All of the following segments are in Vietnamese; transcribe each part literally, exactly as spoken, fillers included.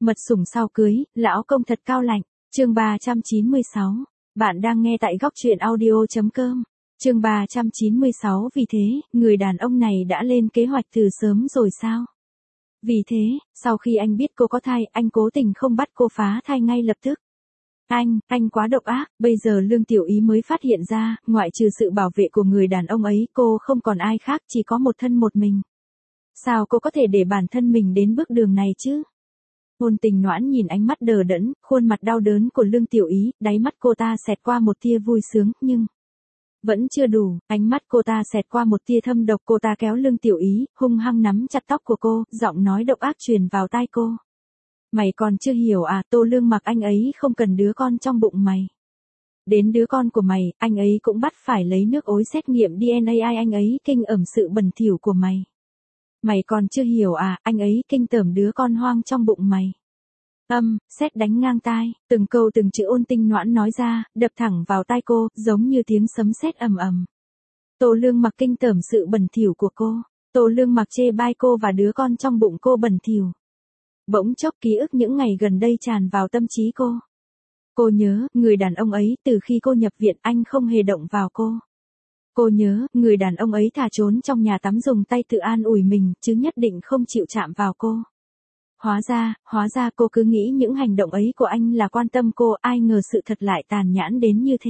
mật sủng sau cưới, lão công thật cao lạnh. Chương ba trăm chín mươi sáu. Bạn đang nghe tại góc truyện audio.com. Chương ba trăm chín mươi sáu. Vì thế, người đàn ông này đã lên kế hoạch từ sớm rồi sao? Vì thế, sau khi anh biết cô có thai, anh cố tình không bắt cô phá thai ngay lập tức. Anh, anh quá độc ác, bây giờ Lương Tiểu Ý mới phát hiện ra, ngoại trừ sự bảo vệ của người đàn ông ấy, cô không còn ai khác, chỉ có một thân một mình. Sao cô có thể để bản thân mình đến bước đường này chứ? Ngôn Tình Noãn nhìn ánh mắt đờ đẫn, khuôn mặt đau đớn của Lương Tiểu Ý, đáy mắt cô ta xẹt qua một tia vui sướng, nhưng vẫn chưa đủ, ánh mắt cô ta xẹt qua một tia thâm độc. Cô ta kéo Lương Tiểu Ý, hung hăng nắm chặt tóc của cô, giọng nói độc ác truyền vào tai cô. Mày còn chưa hiểu à, Tô Lương Mặc anh ấy không cần đứa con trong bụng mày. Đến đứa con của mày, anh ấy cũng bắt phải lấy nước ối xét nghiệm đê en a, anh ấy kinh ẩm sự bẩn thỉu của mày. Mày còn chưa hiểu à, anh ấy kinh tởm đứa con hoang trong bụng mày. Âm, sét đánh ngang tai, từng câu từng chữ Ôn Tinh Noãn nói ra, đập thẳng vào tai cô, giống như tiếng sấm sét ầm ầm. Tô Lương Mặc kinh tởm sự bẩn thỉu của cô. Tô Lương Mặc chê bai cô và đứa con trong bụng cô bẩn thỉu. Bỗng chốc ký ức những ngày gần đây tràn vào tâm trí cô. Cô nhớ, người đàn ông ấy, từ khi cô nhập viện anh không hề động vào cô. Cô nhớ, người đàn ông ấy thà trốn trong nhà tắm dùng tay tự an ủi mình, chứ nhất định không chịu chạm vào cô. Hóa ra, hóa ra cô cứ nghĩ những hành động ấy của anh là quan tâm cô, ai ngờ sự thật lại tàn nhẫn đến như thế.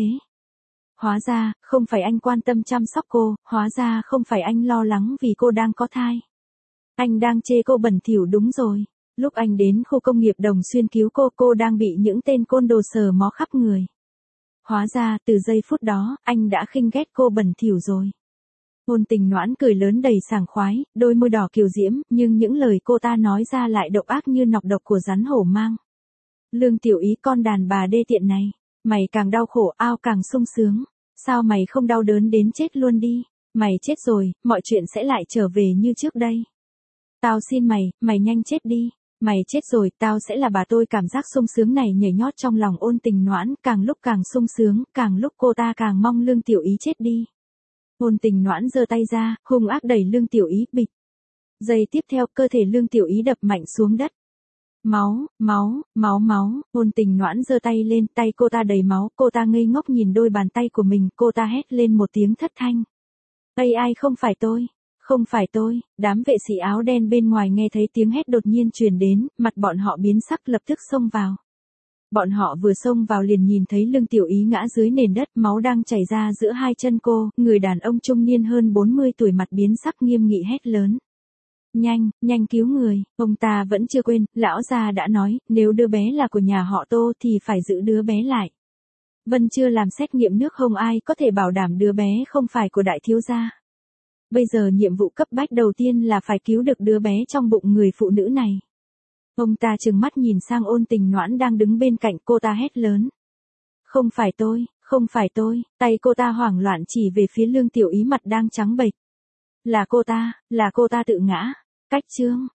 Hóa ra, không phải anh quan tâm chăm sóc cô, hóa ra không phải anh lo lắng vì cô đang có thai. Anh đang chê cô bẩn thỉu đúng rồi. Lúc anh đến khu công nghiệp Đồng Xuyên cứu cô, cô đang bị những tên côn đồ sờ mó khắp người. Hóa ra, từ giây phút đó, anh đã khinh ghét cô bẩn thỉu rồi. Ngôn Tình Noãn cười lớn đầy sảng khoái, đôi môi đỏ kiều diễm, nhưng những lời cô ta nói ra lại độc ác như nọc độc của rắn hổ mang. Lương Tiểu Ý, con đàn bà đê tiện này, mày càng đau khổ, ao càng sung sướng. Sao mày không đau đớn đến chết luôn đi? Mày chết rồi, mọi chuyện sẽ lại trở về như trước đây. Tao xin mày, mày nhanh chết đi. Mày chết rồi, tao sẽ là bà tôi. Cảm giác sung sướng này nhảy nhót trong lòng Ôn Tình Noãn, càng lúc càng sung sướng, càng lúc cô ta càng mong Lương Tiểu Ý chết đi. Ôn Tình Noãn giơ tay ra, hung ác đẩy Lương Tiểu Ý, bịch. Giây tiếp theo, cơ thể Lương Tiểu Ý đập mạnh xuống đất. Máu, máu, máu máu, Ôn Tình Noãn giơ tay lên, tay cô ta đầy máu, cô ta ngây ngốc nhìn đôi bàn tay của mình, cô ta hét lên một tiếng thất thanh. Ây ai, không phải tôi. Không phải tôi. Đám vệ sĩ áo đen bên ngoài nghe thấy tiếng hét đột nhiên truyền đến, mặt bọn họ biến sắc lập tức xông vào. Bọn họ vừa xông vào liền nhìn thấy Lương Tiểu Ý ngã dưới nền đất, máu đang chảy ra giữa hai chân cô, người đàn ông trung niên hơn bốn mươi tuổi mặt biến sắc nghiêm nghị hét lớn. Nhanh, nhanh cứu người, ông ta vẫn chưa quên, lão già đã nói, nếu đứa bé là của nhà họ Tô thì phải giữ đứa bé lại. Vân chưa làm xét nghiệm nước, không ai có thể bảo đảm đứa bé không phải của đại thiếu gia. Bây giờ nhiệm vụ cấp bách đầu tiên là phải cứu được đứa bé trong bụng người phụ nữ này. Ông ta trừng mắt nhìn sang Ôn Tình Noãn đang đứng bên cạnh, cô ta hét lớn. Không phải tôi, không phải tôi, tay cô ta hoảng loạn chỉ về phía Lương Tiểu Ý mặt đang trắng bệch. Là cô ta, là cô ta tự ngã. Cách chương.